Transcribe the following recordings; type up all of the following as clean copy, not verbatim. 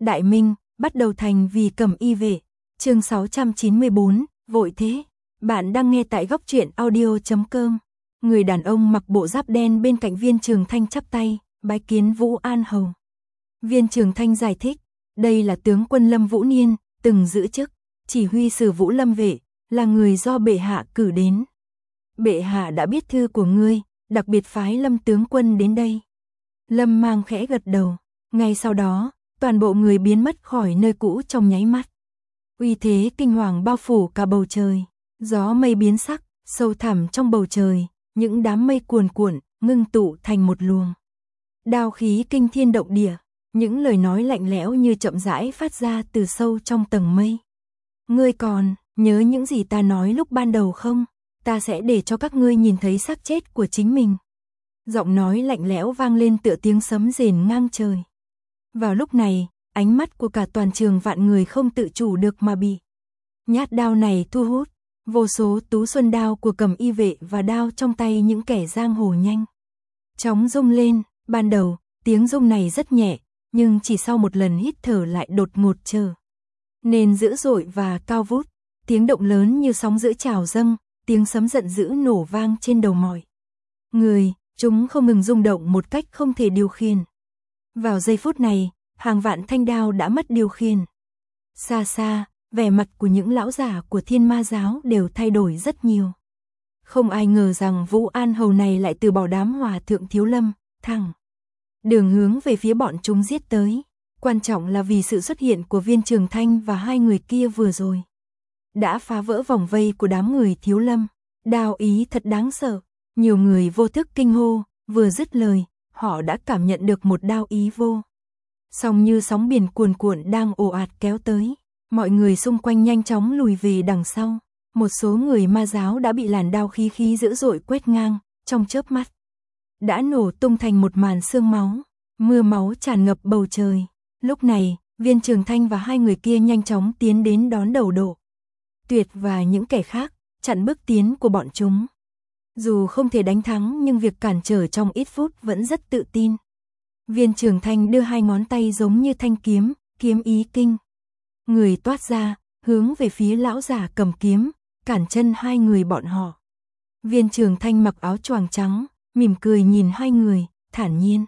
Đại Minh, bắt đầu thành vì Cẩm Y vệ. Chương 694, vội thế. Bạn đang nghe tại góc truyện audio.com. Người đàn ông mặc bộ giáp đen bên cạnh Viên Trường Thanh chắp tay, bái kiến Vũ An Hầu. Viên Trường Thanh giải thích, đây là tướng quân Lâm Vũ Niên, từng giữ chức chỉ huy sử Vũ Lâm vệ, là người do bệ hạ cử đến. Bệ hạ đã biết thư của ngươi, đặc biệt phái Lâm tướng quân đến đây. Lâm Mang khẽ gật đầu, ngay sau đó, toàn bộ người biến mất khỏi nơi cũ trong nháy mắt. Uy thế kinh hoàng bao phủ cả bầu trời, gió mây biến sắc, sâu thẳm trong bầu trời, những đám mây cuồn cuộn, ngưng tụ thành một luồng. Đao khí kinh thiên động địa, những lời nói lạnh lẽo như chậm rãi phát ra từ sâu trong tầng mây. Ngươi còn nhớ những gì ta nói lúc ban đầu không? Ta sẽ để cho các ngươi nhìn thấy xác chết của chính mình. Giọng nói lạnh lẽo vang lên tựa tiếng sấm rền ngang trời. Vào lúc này, ánh mắt của cả toàn trường vạn người không tự chủ được mà bị nhát đao này thu hút. Vô số tú xuân đao của Cẩm Y vệ và đao trong tay những kẻ giang hồ nhanh chóng rung lên. Ban đầu, tiếng rung này rất nhẹ, nhưng chỉ sau một lần hít thở lại đột ngột trở nên dữ dội và cao vút. Tiếng động lớn như sóng dữ trào dâng, tiếng sấm giận dữ nổ vang trên đầu mọi người, chúng không ngừng rung động một cách không thể điều khiển. Vào giây phút này, hàng vạn thanh đao đã mất điều khiển. Xa xa, vẻ mặt của những lão giả của Thiên Ma giáo đều thay đổi rất nhiều. Không ai ngờ rằng Vũ An Hầu này lại từ bỏ đám hòa thượng Thiếu Lâm, thẳng đường hướng về phía bọn chúng giết tới. Quan trọng là vì sự xuất hiện của Viên Trường Thanh và hai người kia vừa rồi đã phá vỡ vòng vây của đám người Thiếu Lâm. Đao ý thật đáng sợ. Nhiều người vô thức kinh hô, vừa dứt lời, họ đã cảm nhận được một đao ý vô song như sóng biển cuồn cuộn đang ồ ạt kéo tới. Mọi người xung quanh nhanh chóng lùi về đằng sau. Một số người ma giáo đã bị làn đao khí dữ dội quét ngang, trong chớp mắt đã nổ tung thành một màn xương máu. Mưa máu tràn ngập bầu trời. Lúc này, Viên Trường Thanh và hai người kia nhanh chóng tiến đến đón đầu Độ Tuyệt và những kẻ khác, chặn bước tiến của bọn chúng. Dù không thể đánh thắng nhưng việc cản trở trong ít phút vẫn rất tự tin. Viên Trường Thanh đưa hai ngón tay giống như thanh kiếm, kiếm ý kinh người toát ra, hướng về phía lão giả cầm kiếm, cản chân hai người bọn họ. Viên Trường Thanh mặc áo choàng trắng, mỉm cười nhìn hai người, thản nhiên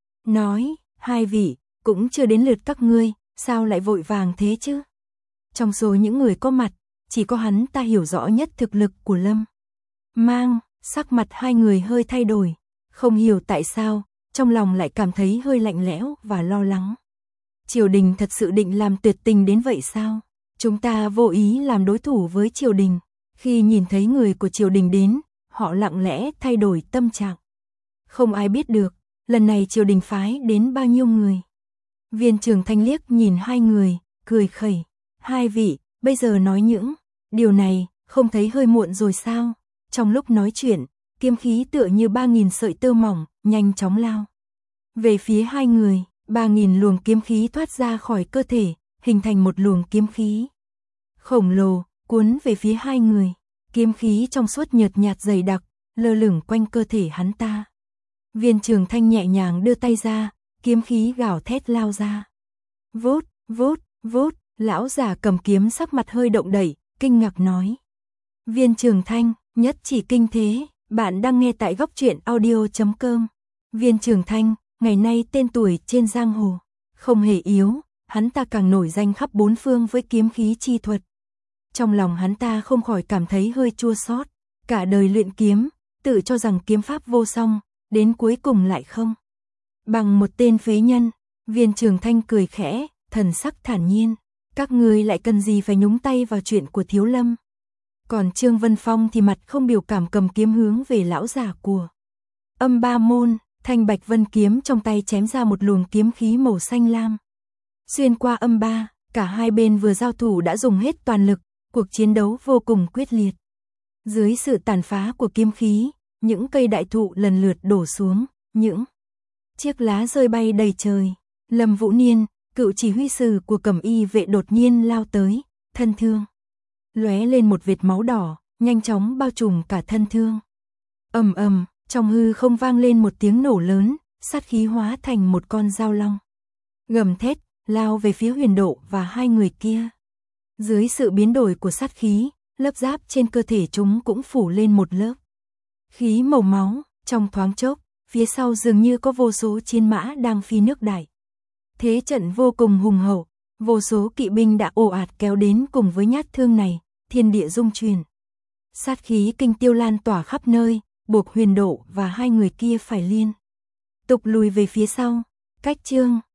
nói, hai vị, cũng chưa đến lượt các ngươi, sao lại vội vàng thế chứ? Trong số những người có mặt, chỉ có hắn ta hiểu rõ nhất thực lực của Lâm Mang. Sắc mặt hai người hơi thay đổi, không hiểu tại sao, trong lòng lại cảm thấy hơi lạnh lẽo và lo lắng. Triều đình thật sự định làm tuyệt tình đến vậy sao? Chúng ta vô ý làm đối thủ với triều đình. Khi nhìn thấy người của triều đình đến, họ lặng lẽ thay đổi tâm trạng. Không ai biết được, lần này triều đình phái đến bao nhiêu người. Viên Trường Thanh liếc nhìn hai người, cười khẩy. Hai vị, bây giờ nói những điều này, không thấy hơi muộn rồi sao? Trong lúc nói chuyện, kiếm khí tựa như 3.000 sợi tơ mỏng, nhanh chóng lao về phía hai người. 3.000 luồng kiếm khí thoát ra khỏi cơ thể, hình thành một luồng kiếm khí khổng lồ, cuốn về phía hai người. Kiếm khí trong suốt nhợt nhạt dày đặc, lơ lửng quanh cơ thể hắn ta. Viên Trường Thanh nhẹ nhàng đưa tay ra, kiếm khí gào thét lao ra. Vút, vút, vút, lão giả cầm kiếm sắc mặt hơi động đậy, kinh ngạc nói. Viên Trường Thanh, nhất chỉ kinh thế, bạn đang nghe tại góc truyện audio.com. Viên Trường Thanh, ngày nay tên tuổi trên giang hồ, không hề yếu, hắn ta càng nổi danh khắp bốn phương với kiếm khí chi thuật. Trong lòng hắn ta không khỏi cảm thấy hơi chua xót. Cả đời luyện kiếm, tự cho rằng kiếm pháp vô song, đến cuối cùng lại không bằng một tên phế nhân. Viên Trường Thanh cười khẽ, thần sắc thản nhiên. Các ngươi lại cần gì phải nhúng tay vào chuyện của Thiếu Lâm? Còn Trương Vân Phong thì mặt không biểu cảm cầm kiếm hướng về lão giả của Âm Ba Môn. Thanh bạch vân kiếm trong tay chém ra một luồng kiếm khí màu xanh lam. Xuyên qua âm ba, cả hai bên vừa giao thủ đã dùng hết toàn lực, cuộc chiến đấu vô cùng quyết liệt. Dưới sự tàn phá của kiếm khí, những cây đại thụ lần lượt đổ xuống, những chiếc lá rơi bay đầy trời. Lâm Vũ Niên, cựu chỉ huy sử của Cẩm Y vệ đột nhiên lao tới, thân thương lóe lên một vệt máu đỏ, nhanh chóng bao trùm cả thân thương. Ầm ầm, trong hư không vang lên một tiếng nổ lớn, sát khí hóa thành một con dao long. Gầm thét, lao về phía Huyền Độ và hai người kia. Dưới sự biến đổi của sát khí, lớp giáp trên cơ thể chúng cũng phủ lên một lớp khí màu máu, trong thoáng chốc, phía sau dường như có vô số chiến mã đang phi nước đại. Thế trận vô cùng hùng hậu, vô số kỵ binh đã ồ ạt kéo đến cùng với nhát thương này, thiên địa rung chuyển. Sát khí kinh tiêu lan tỏa khắp nơi, buộc Huyền Độ và hai người kia phải liên tục lùi về phía sau. Cách chương